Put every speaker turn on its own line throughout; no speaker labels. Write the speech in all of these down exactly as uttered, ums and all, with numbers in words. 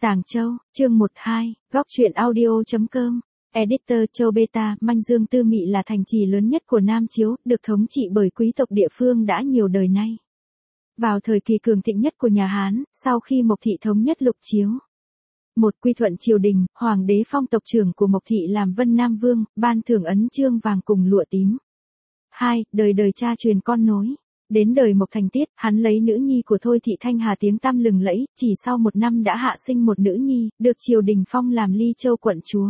Tàng Châu, chương một hai, góc truyện audio.com, Editor Châu Beta, Manh Dương Tư Mị là thành trì lớn nhất của Nam Chiếu, được thống trị bởi quý tộc địa phương đã nhiều đời nay. Vào thời kỳ cường thịnh nhất của nhà Hán, sau khi Mộc Thị thống nhất Lục Chiếu. Một quy thuận triều đình, hoàng đế phong tộc trưởng của Mộc Thị làm Vân Nam Vương, ban thưởng ấn chương vàng cùng lụa tím. Hai, đời đời cha truyền con nối. Đến đời Mộc Thành Tiết, hắn lấy nữ nhi của Thôi Thị Thanh Hà tiếng tăm lừng lẫy, chỉ sau một năm đã hạ sinh một nữ nhi, được triều đình phong làm Ly Châu quận chúa.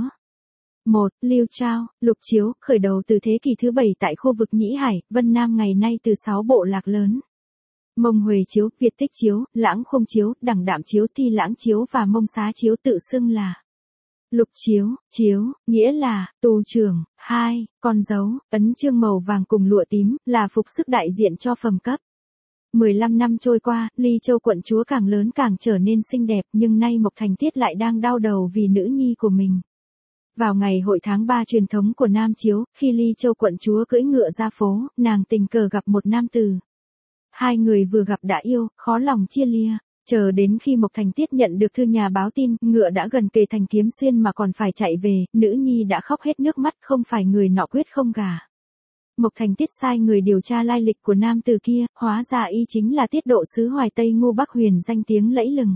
một. Lưu Trao, Lục Chiếu, khởi đầu từ thế kỷ thứ bảy tại khu vực Nhĩ Hải, Vân Nam ngày nay từ sáu bộ lạc lớn. Mông Huệ Chiếu, Việt Tích Chiếu, Lãng Khung Chiếu, Đẳng Đạm Chiếu, Ti Lãng Chiếu và Mông Xá Chiếu tự xưng là Lục Chiếu, Chiếu, nghĩa là tù trưởng. Hai. Con dấu, ấn chương màu vàng cùng lụa tím, là phục sức đại diện cho phẩm cấp. mười lăm năm trôi qua, Ly Châu quận chúa càng lớn càng trở nên xinh đẹp, nhưng nay Mộc Thành Tiết lại đang đau đầu vì nữ nhi của mình. Vào ngày hội tháng ba truyền thống của Nam Chiếu, khi Ly Châu quận chúa cưỡi ngựa ra phố, nàng tình cờ gặp một nam tử. Hai người vừa gặp đã yêu, khó lòng chia lìa. Chờ đến khi Mộc Thành Tiết nhận được thư nhà báo tin, ngựa đã gần kề thành Kiếm Xuyên mà còn phải chạy về, nữ nhi đã khóc hết nước mắt, không phải người nọ quyết không gả. Mộc Thành Tiết sai người điều tra lai lịch của nam tử kia, hóa ra y chính là tiết độ sứ Hoài Tây Ngô Bắc Huyền danh tiếng lẫy lừng.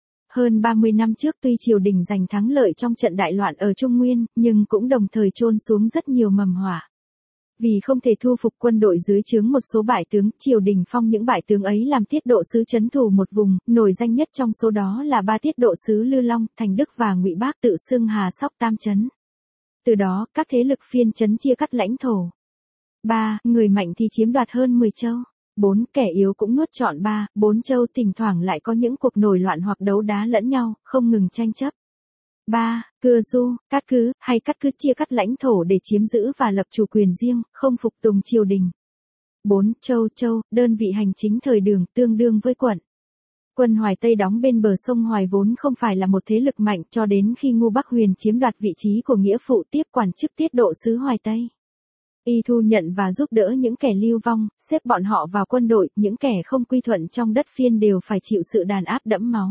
Hơn ba mươi năm trước tuy triều đình giành thắng lợi trong trận đại loạn ở Trung Nguyên, nhưng cũng đồng thời chôn xuống rất nhiều mầm họa. Vì không thể thu phục quân đội dưới trướng một số bại tướng, triều đình phong những bại tướng ấy làm tiết độ sứ trấn thủ một vùng, nổi danh nhất trong số đó là ba tiết độ sứ Lư Long, Thành Đức và Ngụy Bác tự xưng Hà Sóc Tam Trấn. Từ đó, các thế lực phiên trấn chia cắt lãnh thổ. ba. Người mạnh thì chiếm đoạt hơn mười châu. bốn. Kẻ yếu cũng nuốt trọn ba, bốn châu, thỉnh thoảng lại có những cuộc nổi loạn hoặc đấu đá lẫn nhau, không ngừng tranh chấp. ba. Cưa du, cát cứ, hay cắt cứ chia cắt lãnh thổ để chiếm giữ và lập chủ quyền riêng, không phục tùng triều đình. bốn. Châu châu, đơn vị hành chính thời Đường, tương đương với quận. Quân Hoài Tây đóng bên bờ sông Hoài vốn không phải là một thế lực mạnh cho đến khi Ngô Bắc Huyền chiếm đoạt vị trí của nghĩa phụ tiếp quản chức tiết độ sứ Hoài Tây. Y thu nhận và giúp đỡ những kẻ lưu vong, xếp bọn họ vào quân đội, những kẻ không quy thuận trong đất phiên đều phải chịu sự đàn áp đẫm máu.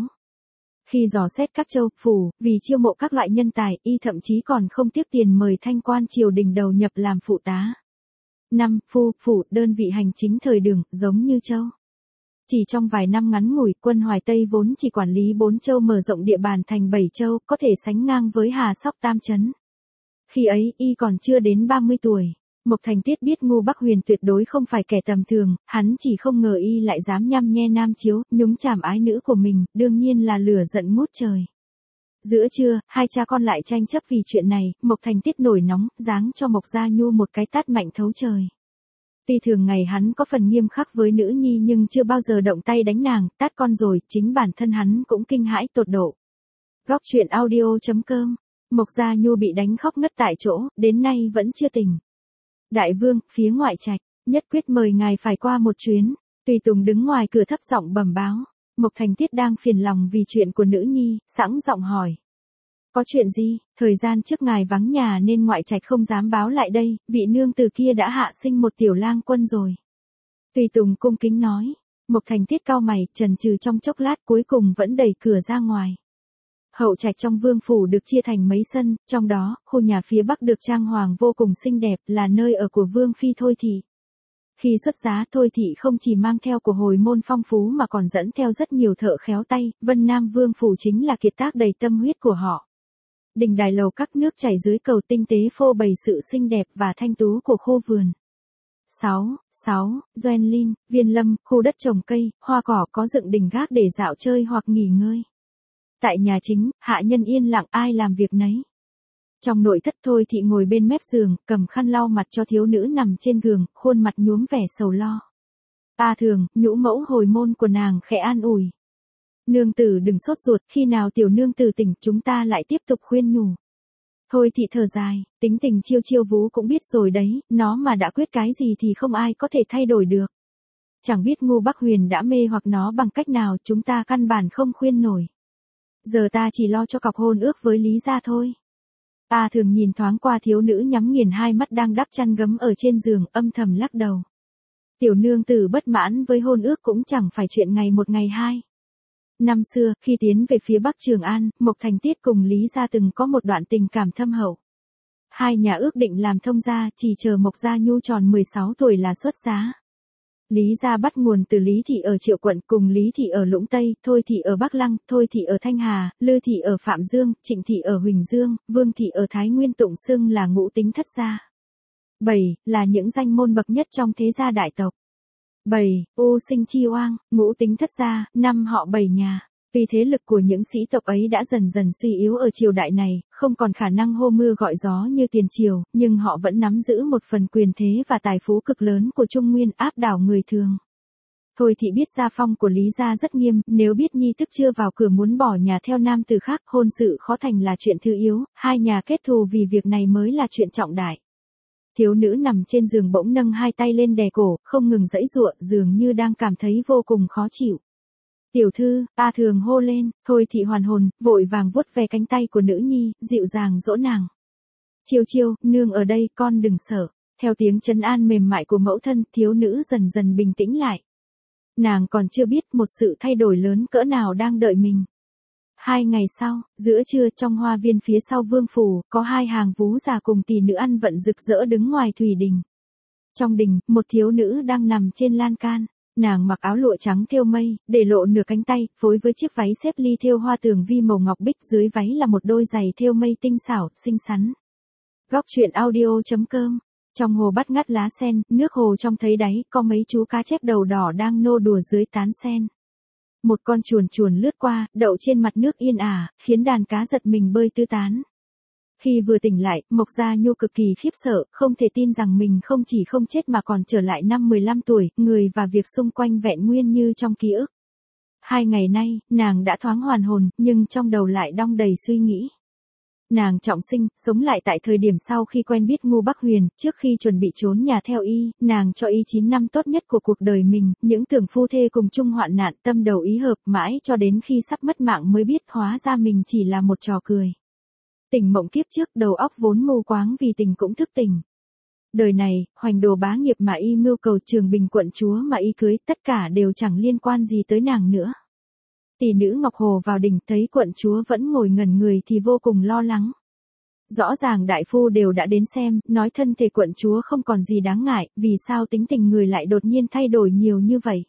Khi dò xét các châu, phủ, vì chiêu mộ các loại nhân tài, y thậm chí còn không tiếc tiền mời thanh quan triều đình đầu nhập làm phụ tá. năm. Phu, phủ, đơn vị hành chính thời Đường, giống như châu. Chỉ trong vài năm ngắn ngủi, quân Hoài Tây vốn chỉ quản lý bốn châu mở rộng địa bàn thành bảy châu, có thể sánh ngang với Hà Sóc Tam Trấn. Khi ấy, y còn chưa đến ba mươi tuổi. Mộc Thành Tiết biết Ngô Bắc Huyền tuyệt đối không phải kẻ tầm thường, hắn chỉ không ngờ y lại dám nhăm nhe Nam Chiếu, nhúng chàm ái nữ của mình, đương nhiên là lửa giận ngút trời. Giữa trưa, hai cha con lại tranh chấp vì chuyện này, Mộc Thành Tiết nổi nóng, giáng cho Mộc Gia Nhu một cái tát mạnh thấu trời. Tuy thường ngày hắn có phần nghiêm khắc với nữ nhi nhưng chưa bao giờ động tay đánh nàng, tát con rồi, chính bản thân hắn cũng kinh hãi tột độ. Góc truyện audio.com, Mộc Gia Nhu bị đánh khóc ngất tại chỗ, đến nay vẫn chưa tỉnh. Đại vương, phía ngoại trạch, nhất quyết mời ngài phải qua một chuyến. Tùy Tùng đứng ngoài cửa thấp giọng bẩm báo. Mộc Thành Tiết đang phiền lòng vì chuyện của nữ nhi, sẵn giọng hỏi. Có chuyện gì? Thời gian trước ngài vắng nhà nên ngoại trạch không dám báo lại đây, vị nương từ kia đã hạ sinh một tiểu lang quân rồi. Tùy Tùng cung kính nói. Mộc Thành Tiết cau mày, chần chừ trong chốc lát cuối cùng vẫn đẩy cửa ra ngoài. Hậu trạch trong vương phủ được chia thành mấy sân, trong đó, khu nhà phía bắc được trang hoàng vô cùng xinh đẹp, là nơi ở của vương phi Thôi Thị. Khi xuất giá, Thôi Thị không chỉ mang theo của hồi môn phong phú mà còn dẫn theo rất nhiều thợ khéo tay, Vân Nam vương phủ chính là kiệt tác đầy tâm huyết của họ. Đình đài lầu các nước chảy dưới cầu tinh tế phô bày sự xinh đẹp và thanh tú của khu vườn. sáu. sáu. Doen Linh, Viên Lâm, khu đất trồng cây, hoa cỏ có dựng đình gác để dạo chơi hoặc nghỉ ngơi. Tại nhà chính, hạ nhân yên lặng ai làm việc nấy. Trong nội thất Thôi Thị ngồi bên mép giường, cầm khăn lau mặt cho thiếu nữ nằm trên giường, khuôn mặt nhuốm vẻ sầu lo. A Thường, nhũ mẫu hồi môn của nàng khẽ an ủi. Nương tử đừng sốt ruột, khi nào tiểu nương tử tỉnh chúng ta lại tiếp tục khuyên nhủ. Thôi Thị thở dài, tính tình Chiêu Chiêu Vú cũng biết rồi đấy, nó mà đã quyết cái gì thì không ai có thể thay đổi được. Chẳng biết Ngô Bắc Huyền đã mê hoặc nó bằng cách nào, chúng ta căn bản không khuyên nổi. Giờ ta chỉ lo cho cọc hôn ước với Lý gia thôi. A Thường nhìn thoáng qua thiếu nữ nhắm nghiền hai mắt đang đắp chăn gấm ở trên giường, âm thầm lắc đầu. Tiểu nương tử bất mãn với hôn ước cũng chẳng phải chuyện ngày một ngày hai. Năm xưa, khi tiến về phía Bắc Trường An, Mộc Thành Tiết cùng Lý Gia từng có một đoạn tình cảm thâm hậu. Hai nhà ước định làm thông gia, chỉ chờ Mộc Gia Nhu tròn mười sáu tuổi là xuất giá. Lý gia bắt nguồn từ Lý thị ở Triệu quận, cùng Lý thị ở Lũng Tây, Thôi thị ở Bắc Lăng, Thôi thị ở Thanh Hà, Lư thị ở Phạm Dương, Trịnh thị ở Huỳnh Dương, Vương thị ở Thái Nguyên, tụng xưng là ngũ tính thất gia. Bảy là những danh môn bậc nhất trong thế gia đại tộc. Bảy, U sinh chi oang, ngũ tính thất gia, năm họ bảy nhà. Vì thế lực của những sĩ tộc ấy đã dần dần suy yếu ở triều đại này, không còn khả năng hô mưa gọi gió như tiền triều, nhưng họ vẫn nắm giữ một phần quyền thế và tài phú cực lớn của Trung Nguyên, áp đảo người thường. Thôi thị biết gia phong của Lý gia rất nghiêm, nếu biết nhi tức chưa vào cửa muốn bỏ nhà theo nam tử khác, hôn sự khó thành là chuyện thứ yếu, hai nhà kết thù vì việc này mới là chuyện trọng đại. Thiếu nữ nằm trên giường bỗng nâng hai tay lên đè cổ, không ngừng giãy giụa, dường như đang cảm thấy vô cùng khó chịu. Tiểu thư, A Thường hô lên, Thôi thị hoàn hồn, vội vàng vuốt ve cánh tay của nữ nhi, dịu dàng dỗ nàng. Chiêu chiêu, nương ở đây, con đừng sợ. Theo tiếng trấn an mềm mại của mẫu thân, thiếu nữ dần dần bình tĩnh lại. Nàng còn chưa biết một sự thay đổi lớn cỡ nào đang đợi mình. Hai ngày sau, giữa trưa trong hoa viên phía sau vương phủ, có hai hàng vú già cùng tỷ nữ ăn vận rực rỡ đứng ngoài thủy đình. Trong đình, một thiếu nữ đang nằm trên lan can. Nàng mặc áo lụa trắng thêu mây, để lộ nửa cánh tay, phối với chiếc váy xếp ly thêu hoa tường vi màu ngọc bích, dưới váy là một đôi giày thêu mây tinh xảo, xinh xắn. Góc truyện audio chấm com. Trong hồ bắt ngắt lá sen, nước hồ trong thấy đáy, có mấy chú cá chép đầu đỏ đang nô đùa dưới tán sen. Một con chuồn chuồn lướt qua, đậu trên mặt nước yên ả, khiến đàn cá giật mình bơi tứ tán. Khi vừa tỉnh lại, Mộc Gia Nhu cực kỳ khiếp sợ, không thể tin rằng mình không chỉ không chết mà còn trở lại năm mười lăm tuổi, người và việc xung quanh vẹn nguyên như trong ký ức. Hai ngày nay, nàng đã thoáng hoàn hồn, nhưng trong đầu lại đong đầy suy nghĩ. Nàng trọng sinh, sống lại tại thời điểm sau khi quen biết Ngô Bắc Huyền, trước khi chuẩn bị trốn nhà theo y, nàng cho y chín năm tốt nhất của cuộc đời mình, những tưởng phu thê cùng chung hoạn nạn, tâm đầu ý hợp, mãi cho đến khi sắp mất mạng mới biết hóa ra mình chỉ là một trò cười. Tỉnh mộng kiếp trước, đầu óc vốn mù quáng vì tình cũng thức tỉnh. Đời này, hoành đồ bá nghiệp mà y mưu cầu, Trường Bình quận chúa mà y cưới, tất cả đều chẳng liên quan gì tới nàng nữa. Tỷ nữ Ngọc Hồ vào đình thấy quận chúa vẫn ngồi ngẩn người thì vô cùng lo lắng. Rõ ràng đại phu đều đã đến xem, nói thân thể quận chúa không còn gì đáng ngại, vì sao tính tình người lại đột nhiên thay đổi nhiều như vậy.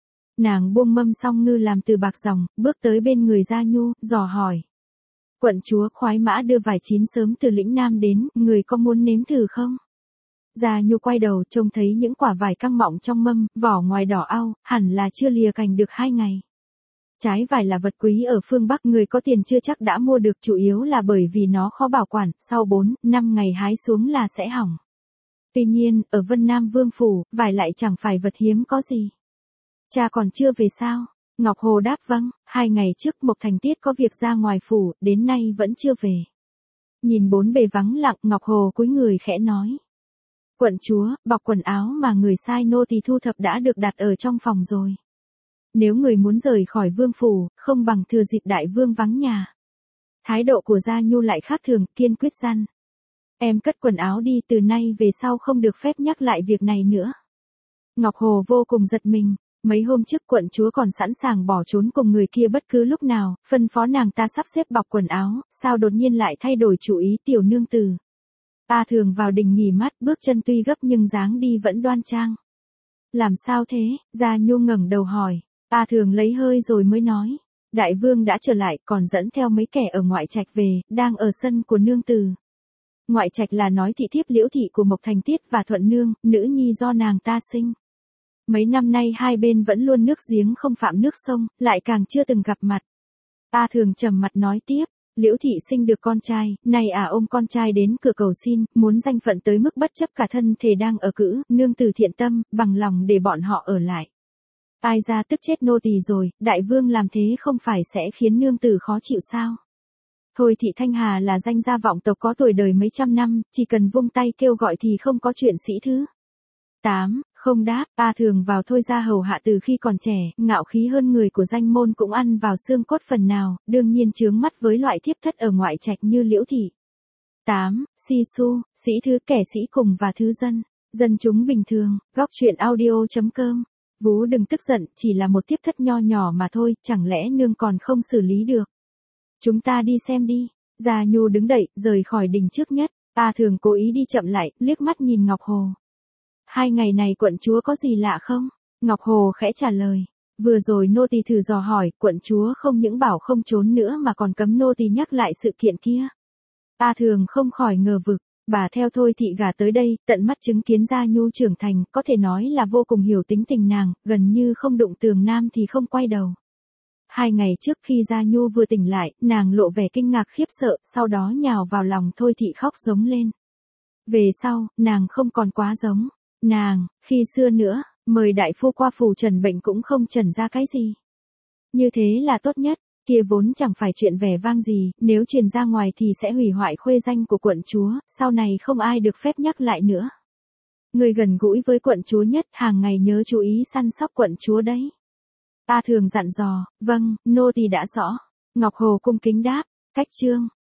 Nàng buông mâm song ngư làm từ bạc ròng, bước tới bên người Gia Nhu, dò hỏi. Quận chúa, khoái mã đưa vải chín sớm từ lĩnh Nam đến, người có muốn nếm thử không? Gia Nhu quay đầu trông thấy những quả vải căng mọng trong mâm, vỏ ngoài đỏ au, hẳn là chưa lìa cành được hai ngày. Trái vải là vật quý ở phương Bắc, người có tiền chưa chắc đã mua được, chủ yếu là bởi vì nó khó bảo quản, sau bốn, năm ngày hái xuống là sẽ hỏng. Tuy nhiên, ở Vân Nam Vương Phủ, vải lại chẳng phải vật hiếm có gì. Cha còn chưa về sao? Ngọc Hồ đáp vâng, hai ngày trước Mộc Thành Tiết có việc ra ngoài phủ, đến nay vẫn chưa về. Nhìn bốn bề vắng lặng, Ngọc Hồ cúi người khẽ nói. Quận chúa, bọc quần áo mà người sai nô tỳ thu thập đã được đặt ở trong phòng rồi. Nếu người muốn rời khỏi vương phủ, không bằng thừa dịp đại vương vắng nhà. Thái độ của Gia Nhu lại khác thường, kiên quyết gian. Em cất quần áo đi, từ nay về sau không được phép nhắc lại việc này nữa. Ngọc Hồ vô cùng giật mình. Mấy hôm trước quận chúa còn sẵn sàng bỏ trốn cùng người kia bất cứ lúc nào, phân phó nàng ta sắp xếp bọc quần áo, sao đột nhiên lại thay đổi chủ ý tiểu nương tử. A Thường vào đình nghỉ mát, bước chân tuy gấp nhưng dáng đi vẫn đoan trang. Làm sao thế? Gia Nhu ngẩng đầu hỏi. A Thường lấy hơi rồi mới nói. Đại vương đã trở lại, còn dẫn theo mấy kẻ ở ngoại trạch về, đang ở sân của nương tử. Ngoại trạch là nói thị thiếp Liễu thị của Mộc Thành Tiết và Thuận Nương, nữ nhi do nàng ta sinh. Mấy năm nay hai bên vẫn luôn nước giếng không phạm nước sông, lại càng chưa từng gặp mặt. A Thường trầm mặt nói tiếp, Liễu thị sinh được con trai, này à ôm con trai đến cửa cầu xin, muốn danh phận tới mức bất chấp cả thân thể đang ở cữ, nương tử thiện tâm, bằng lòng để bọn họ ở lại. Ai ra tức chết nô tỳ rồi, đại vương làm thế không phải sẽ khiến nương tử khó chịu sao? Thôi thị Thanh Hà là danh gia vọng tộc có tuổi đời mấy trăm năm, chỉ cần vung tay kêu gọi thì không có chuyện sĩ thứ. tám. Không đáp, A Thường vào Thôi gia hầu hạ từ khi còn trẻ, ngạo khí hơn người của danh môn cũng ăn vào xương cốt phần nào, đương nhiên chướng mắt với loại thiếp thất ở ngoại trạch như Liễu thị. tám. Si su, sĩ thứ, kẻ sĩ cùng và thứ dân, dân chúng bình thường, góc truyện audio chấm com Vú đừng tức giận, chỉ là một tiếp thất nho nhỏ mà thôi, chẳng lẽ nương còn không xử lý được. Chúng ta đi xem đi. Gia Nhu đứng dậy, rời khỏi đình trước nhất. A Thường cố ý đi chậm lại, liếc mắt nhìn Ngọc Hồ. Hai ngày này quận chúa có gì lạ không? Ngọc Hồ khẽ trả lời. Vừa rồi nô tỳ thử dò hỏi, quận chúa không những bảo không trốn nữa mà còn cấm nô tỳ nhắc lại sự kiện kia. A Thường không khỏi ngờ vực. Bà theo Thôi Thị gả tới đây, tận mắt chứng kiến Gia Nhu trưởng thành, có thể nói là vô cùng hiểu tính tình nàng, gần như không đụng tường nam thì không quay đầu. Hai ngày trước khi Gia Nhu vừa tỉnh lại, nàng lộ vẻ kinh ngạc khiếp sợ, sau đó nhào vào lòng Thôi Thị khóc giống lên. Về sau, nàng không còn quá giống. Nàng, khi xưa nữa, mời đại phu qua phủ trần bệnh cũng không trần ra cái gì. Như thế là tốt nhất, kia vốn chẳng phải chuyện vẻ vang gì, nếu truyền ra ngoài thì sẽ hủy hoại khuê danh của quận chúa, sau này không ai được phép nhắc lại nữa. Người gần gũi với quận chúa nhất, hàng ngày nhớ chú ý săn sóc quận chúa đấy. A Thường dặn dò, vâng, nô tỳ đã rõ. Ngọc Hồ cung kính đáp, cách chương.